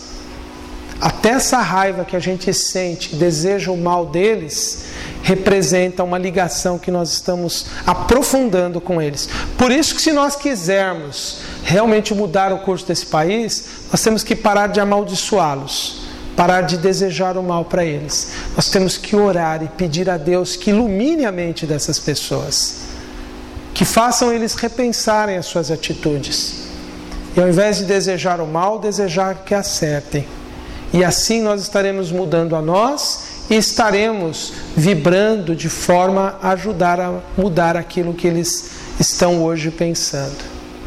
Até essa raiva que a gente sente, deseja o mal deles, representa uma ligação que nós estamos aprofundando com eles. Por isso que se nós quisermos realmente mudar o curso desse país, nós temos que parar de amaldiçoá-los, parar de desejar o mal para eles. Nós temos que orar e pedir a Deus que ilumine a mente dessas pessoas, que façam eles repensarem as suas atitudes. E ao invés de desejar o mal, desejar que acertem. E assim nós estaremos mudando a nós e estaremos vibrando de forma a ajudar a mudar aquilo que eles estão hoje pensando.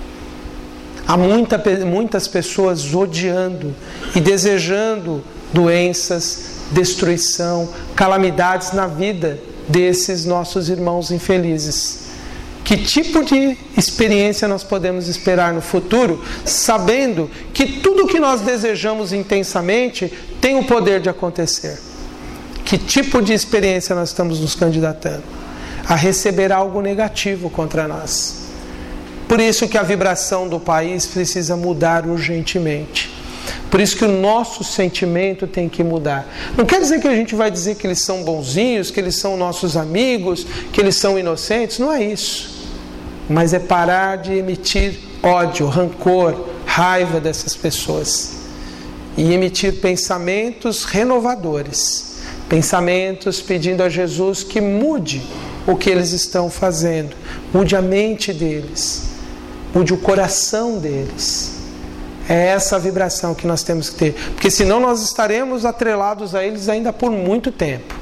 Há muitas pessoas odiando e desejando doenças, destruição, calamidades na vida desses nossos irmãos infelizes. Que tipo de experiência nós podemos esperar no futuro, sabendo que tudo que nós desejamos intensamente tem o poder de acontecer? Que tipo de experiência nós estamos nos candidatando? A receber algo negativo contra nós. Por isso que a vibração do país precisa mudar urgentemente. Por isso que o nosso sentimento tem que mudar. Não quer dizer que a gente vai dizer que eles são bonzinhos, que eles são nossos amigos, que eles são inocentes. Não é isso. Mas é parar de emitir ódio, rancor, raiva dessas pessoas. E emitir pensamentos renovadores. pensamentos, pedindo a Jesus que mude o que eles estão fazendo, mude a mente deles, mude o coração deles. É essa a vibração que nós temos que ter, porque senão nós estaremos atrelados a eles ainda por muito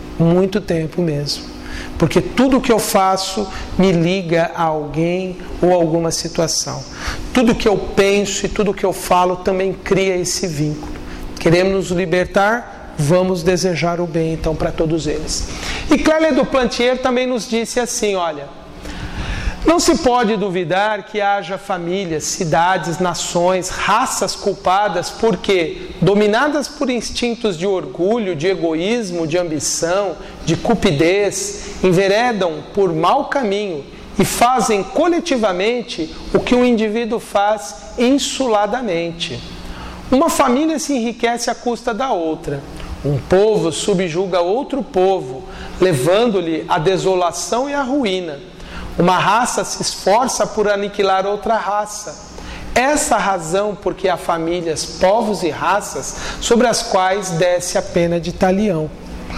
tempo mesmo, porque tudo que eu faço me liga a alguém ou a alguma situação, tudo que eu penso e tudo que eu falo também cria esse vínculo. Queremos nos libertar? Vamos desejar o bem então para todos eles. E Clélia Duplantier também nos disse assim, olha, não se pode duvidar que haja famílias, cidades, nações, raças culpadas porque, dominadas por instintos de orgulho, de egoísmo, de ambição, de cupidez, enveredam por mau caminho e fazem coletivamente o que um indivíduo faz insuladamente. Uma família se enriquece à custa da outra. Um povo subjuga outro povo, levando-lhe a desolação e a ruína. Uma raça se esforça por aniquilar outra raça. Essa a razão porque há famílias, povos e raças sobre as quais desce a pena de talião.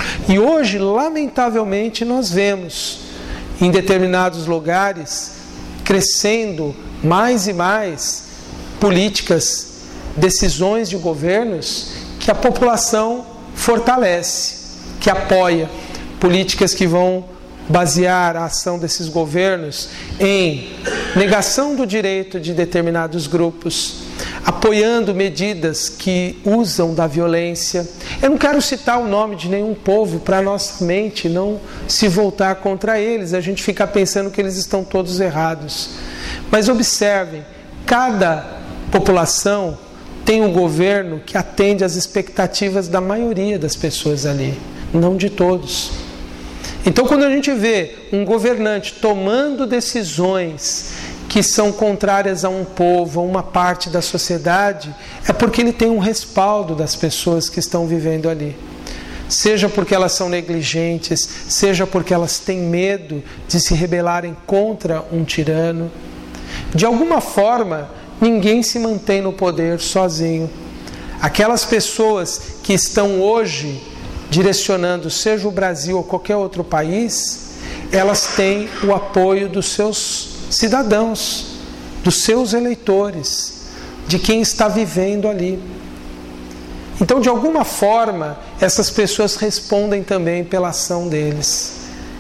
E hoje, lamentavelmente, nós vemos em determinados lugares crescendo mais e mais políticas, decisões de governos que a população fortalece, que apoia, políticas que vão basear a ação desses governos em negação do direito de determinados grupos, apoiando medidas que usam da violência. Eu não quero citar o nome de nenhum povo para a nossa mente não se voltar contra eles, a gente fica pensando que eles estão todos errados. Mas observem, cada população tem um governo que atende às expectativas da maioria das pessoas ali, não de todos. Então, quando a gente vê um governante tomando decisões que são contrárias a um povo, a uma parte da sociedade, é porque ele tem um respaldo das pessoas que estão vivendo ali. Seja porque elas são negligentes, seja porque elas têm medo de se rebelarem contra um tirano. De alguma forma, ninguém se mantém no poder sozinho. Aquelas pessoas que estão hoje direcionando, seja o Brasil ou qualquer outro país, elas têm o apoio dos seus cidadãos, dos seus eleitores, de quem está vivendo ali. Então, de alguma forma, essas pessoas respondem também pela ação deles.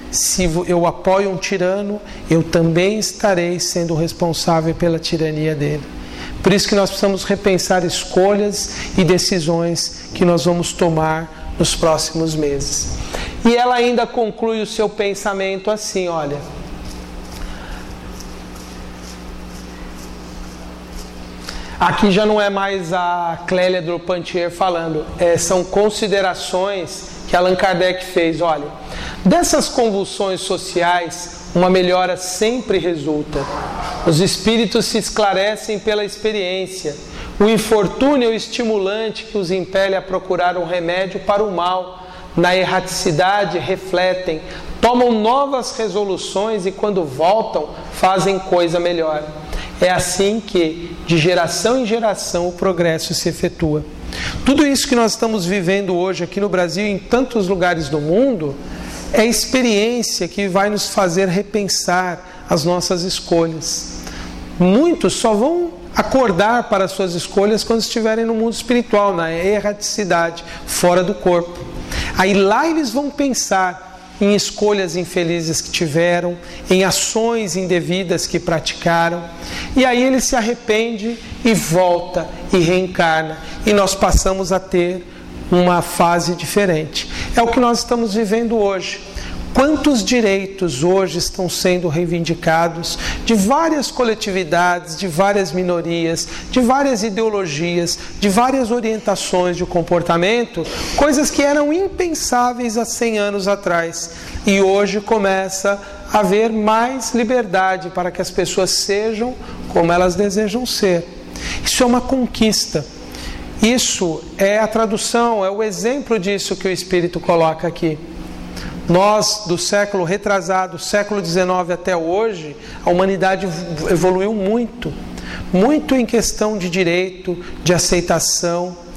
Se eu apoio um tirano, eu também estarei sendo responsável pela tirania dele. Por isso que nós precisamos repensar escolhas e decisões que nós vamos tomar nos próximos meses. E ela ainda conclui o seu pensamento assim, olha, aqui já não é mais a Clélia Duplantier falando, são considerações que Allan Kardec fez, olha, dessas convulsões sociais, uma melhora sempre resulta. Os espíritos se esclarecem pela experiência. O infortúnio é o estimulante que os impele a procurar um remédio para o mal. Na erraticidade refletem, tomam novas resoluções e quando voltam fazem coisa melhor. É assim que, de geração em geração, o progresso se efetua. Tudo isso que nós estamos vivendo hoje aqui no Brasil e em tantos lugares do mundo é experiência que vai nos fazer repensar as nossas escolhas. Muitos só vão acordar para as suas escolhas quando estiverem no mundo espiritual, na erraticidade, fora do corpo. Aí lá eles vão pensar em escolhas infelizes que tiveram, em ações indevidas que praticaram, e aí ele se arrepende e volta e reencarna, e nós passamos a ter uma fase diferente. É o que nós estamos vivendo hoje. Quantos direitos hoje estão sendo reivindicados de várias coletividades, de várias minorias, de várias ideologias, de várias orientações de comportamento, coisas que eram impensáveis há 100 anos atrás. E hoje começa a haver mais liberdade para que as pessoas sejam como elas desejam ser. Isso é uma conquista. Isso é a tradução, é o exemplo disso que o Espírito coloca aqui. Nós, do século retrasado, século XIX até hoje, a humanidade evoluiu muito. Muito em questão de direito, de aceitação,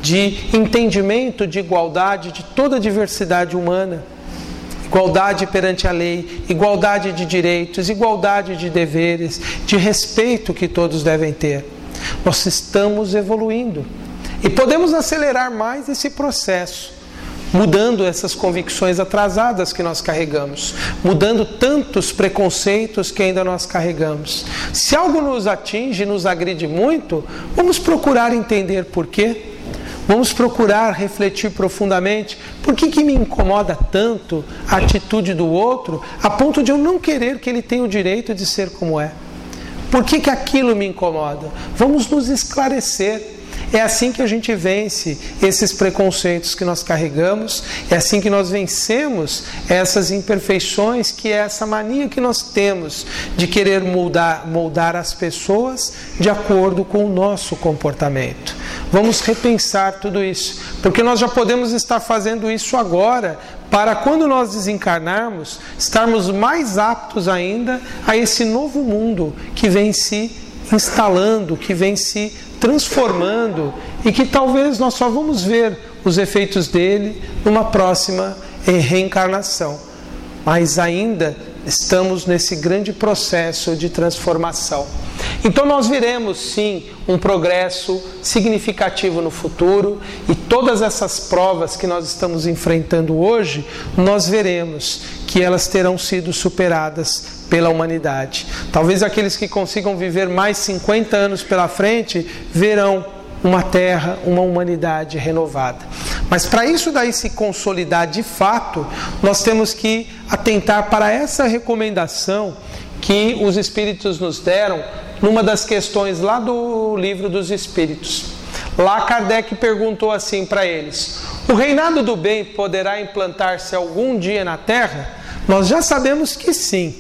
de entendimento de igualdade de toda a diversidade humana. Igualdade perante a lei, igualdade de direitos, igualdade de deveres, de respeito que todos devem ter. Nós estamos evoluindo e podemos acelerar mais esse processo, mudando essas convicções atrasadas que nós carregamos, mudando tantos preconceitos que ainda nós carregamos. Se algo nos atinge, nos agride muito, vamos procurar entender por quê. Vamos procurar refletir profundamente por que me incomoda tanto a atitude do outro, a ponto de eu não querer que ele tenha o direito de ser como é. Por que aquilo me incomoda? Vamos nos esclarecer. É assim que a gente vence esses preconceitos que nós carregamos, é assim que nós vencemos essas imperfeições, que é essa mania que nós temos de querer moldar as pessoas de acordo com o nosso comportamento. Vamos repensar tudo isso, porque nós já podemos estar fazendo isso agora, para quando nós desencarnarmos, estarmos mais aptos ainda a esse novo mundo que vem se instalando, que vem se transformando e que talvez nós só vamos ver os efeitos dele numa próxima reencarnação. Mas ainda estamos nesse grande processo de transformação. Então nós veremos sim um progresso significativo no futuro, e todas essas provas que nós estamos enfrentando hoje, nós veremos que elas terão sido superadas pela humanidade. Talvez aqueles que consigam viver mais 50 anos pela frente verão uma terra, uma humanidade renovada. Mas para isso daí se consolidar de fato, nós temos que atentar para essa recomendação que os Espíritos nos deram numa das questões lá do Livro dos Espíritos. Lá Kardec perguntou assim para eles: o reinado do bem poderá implantar-se algum dia na Terra? Nós já sabemos que sim.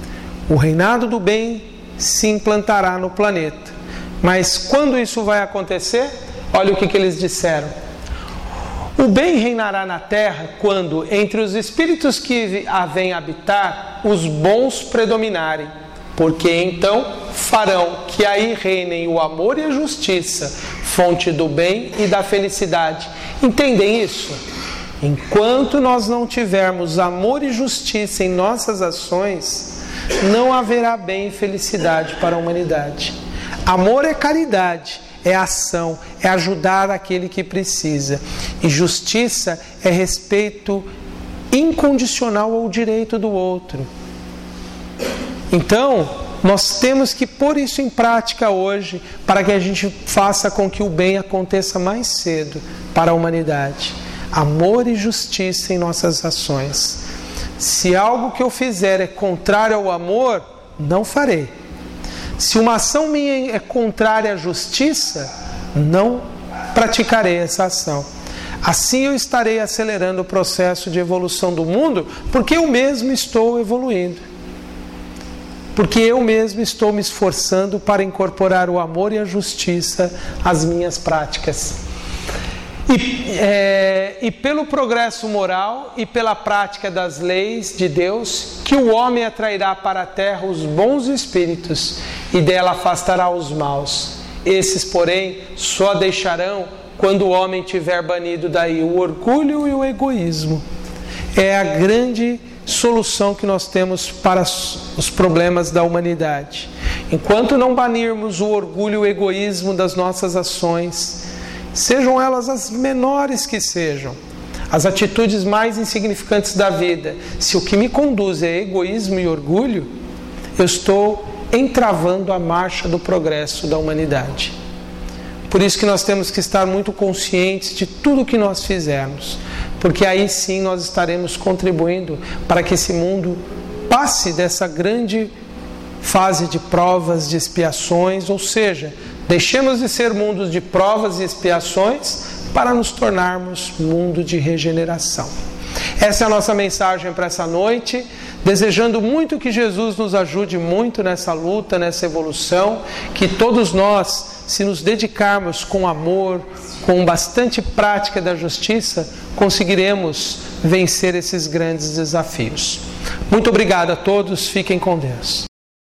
O reinado do bem se implantará no planeta. Mas quando isso vai acontecer? Olha o que eles disseram. O bem reinará na Terra quando, entre os espíritos que a vêm habitar, os bons predominarem, porque então farão que aí reinem o amor e a justiça, fonte do bem e da felicidade. Entendem isso? Enquanto nós não tivermos amor e justiça em nossas ações, não haverá bem e felicidade para a humanidade. Amor é caridade, é ação, é ajudar aquele que precisa. E justiça é respeito incondicional ao direito do outro. Então, nós temos que pôr isso em prática hoje, para que a gente faça com que o bem aconteça mais cedo para a humanidade. Amor e justiça em nossas ações. Se algo que eu fizer é contrário ao amor, não farei. Se uma ação minha é contrária à justiça, não praticarei essa ação. Assim eu estarei acelerando o processo de evolução do mundo, porque eu mesmo estou evoluindo. Porque eu mesmo estou me esforçando para incorporar o amor e a justiça às minhas práticas. E pelo progresso moral e pela prática das leis de Deus, que o homem atrairá para a terra os bons espíritos e dela afastará os maus. Esses, porém, só deixarão quando o homem tiver banido daí o orgulho e o egoísmo. É a grande solução que nós temos para os problemas da humanidade. Enquanto não banirmos o orgulho e o egoísmo das nossas ações, sejam elas as menores que sejam, as atitudes mais insignificantes da vida, se o que me conduz é egoísmo e orgulho, eu estou entravando a marcha do progresso da humanidade. Por isso que nós temos que estar muito conscientes de tudo que nós fizermos, porque aí sim nós estaremos contribuindo para que esse mundo passe dessa grande fase de provas, de expiações, ou seja, deixemos de ser mundos de provas e expiações para nos tornarmos mundo de regeneração. Essa é a nossa mensagem para essa noite, desejando muito que Jesus nos ajude muito nessa luta, nessa evolução, que todos nós, se nos dedicarmos com amor, com bastante prática da justiça, conseguiremos vencer esses grandes desafios. Muito obrigado a todos, fiquem com Deus.